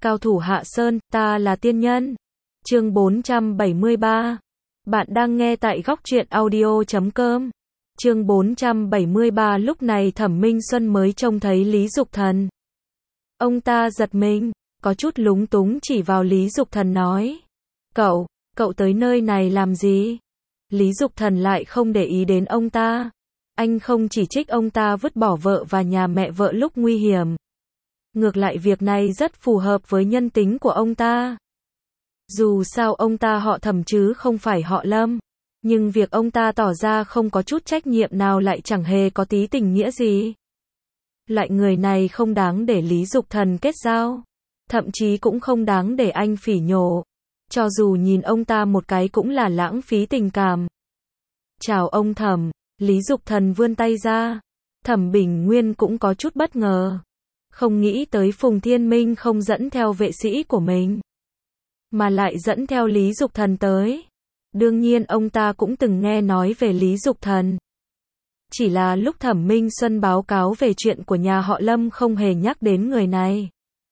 Cao thủ Hạ Sơn, ta là tiên nhân. Chương 473. Bạn đang nghe tại góc truyện audio.com. Chương 473. Lúc này Thẩm Minh Xuân mới trông thấy Lý Dục Thần. Ông ta giật mình, có chút lúng túng chỉ vào Lý Dục Thần nói. Cậu tới nơi này làm gì? Lý Dục Thần lại không để ý đến ông ta. Anh không chỉ trích ông ta vứt bỏ vợ và nhà mẹ vợ lúc nguy hiểm. Ngược lại việc này rất phù hợp với nhân tính của ông ta. Dù sao ông ta họ Thẩm chứ không phải họ Lâm. Nhưng việc ông ta tỏ ra không có chút trách nhiệm nào lại chẳng hề có tí tình nghĩa gì. Loại người này không đáng để Lý Dục Thần kết giao. Thậm chí cũng không đáng để anh phỉ nhổ. Cho dù nhìn ông ta một cái cũng là lãng phí tình cảm. Chào ông Thẩm. Lý Dục Thần vươn tay ra. Thẩm Bình Nguyên cũng có chút bất ngờ. Không nghĩ tới Phùng Thiên Minh không dẫn theo vệ sĩ của mình, mà lại dẫn theo Lý Dục Thần tới. Đương nhiên ông ta cũng từng nghe nói về Lý Dục Thần. Chỉ là lúc Thẩm Minh Xuân báo cáo về chuyện của nhà họ Lâm không hề nhắc đến người này.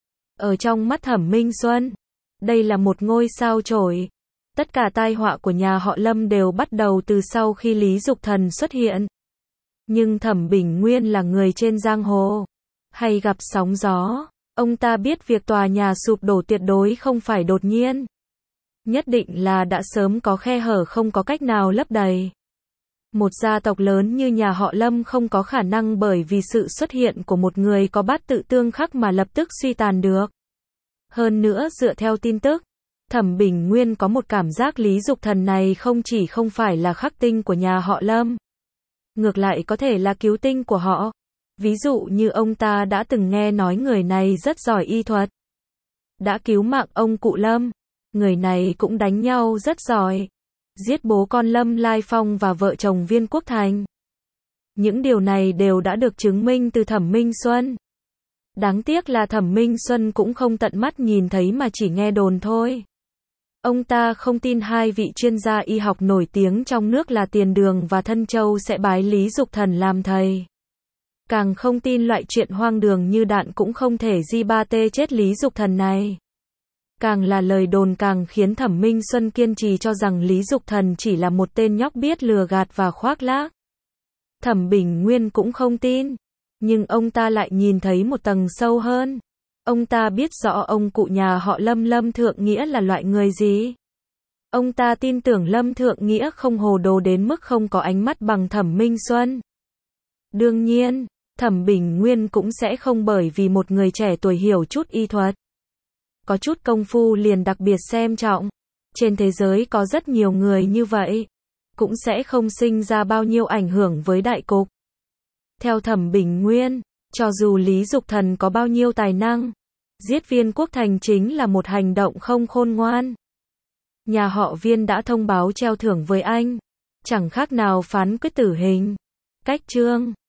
Ở trong mắt Thẩm Minh Xuân, đây là một ngôi sao chổi. Tất cả tai họa của nhà họ Lâm đều bắt đầu từ sau khi Lý Dục Thần xuất hiện. Nhưng Thẩm Bình Nguyên là người trên giang hồ, hay gặp sóng gió. Ông ta biết việc tòa nhà sụp đổ tuyệt đối không phải đột nhiên. Nhất định là đã sớm có khe hở không có cách nào lấp đầy. Một gia tộc lớn như nhà họ Lâm không có khả năng bởi vì sự xuất hiện của một người có bát tự tương khắc mà lập tức suy tàn được. Hơn nữa dựa theo tin tức, Thẩm Bình Nguyên có một cảm giác Lý Dục Thần này không chỉ không phải là khắc tinh của nhà họ Lâm, ngược lại có thể là cứu tinh của họ. Ví dụ như ông ta đã từng nghe nói người này rất giỏi y thuật, đã cứu mạng ông cụ Lâm. Người này cũng đánh nhau rất giỏi, giết bố con Lâm Lai Phong và vợ chồng Viên Quốc Thành. Những điều này đều đã được chứng minh từ Thẩm Minh Xuân. Đáng tiếc là Thẩm Minh Xuân cũng không tận mắt nhìn thấy mà chỉ nghe đồn thôi. Ông ta không tin hai vị chuyên gia y học nổi tiếng trong nước là Tiền Đường và Thân Châu sẽ bái Lý Dục Thần làm thầy. Càng không tin loại chuyện hoang đường như đạn cũng không thể di ba tê chết Lý Dục Thần này. Càng là lời đồn càng khiến Thẩm Minh Xuân kiên trì cho rằng Lý Dục Thần chỉ là một tên nhóc biết lừa gạt và khoác lác. Thẩm Bình Nguyên cũng không tin. Nhưng ông ta lại nhìn thấy một tầng sâu hơn. Ông ta biết rõ ông cụ nhà họ Lâm, Lâm Thượng Nghĩa là loại người gì. Ông ta tin tưởng Lâm Thượng Nghĩa không hồ đồ đến mức không có ánh mắt bằng Thẩm Minh Xuân. Đương nhiên, Thẩm Bình Nguyên cũng sẽ không bởi vì một người trẻ tuổi hiểu chút y thuật, có chút công phu liền đặc biệt xem trọng. Trên thế giới có rất nhiều người như vậy, cũng sẽ không sinh ra bao nhiêu ảnh hưởng với đại cục. Theo Thẩm Bình Nguyên, cho dù Lý Dục Thần có bao nhiêu tài năng, giết Viên Quốc Thành chính là một hành động không khôn ngoan. Nhà họ Viên đã thông báo treo thưởng với anh, chẳng khác nào phán quyết tử hình. Cách chương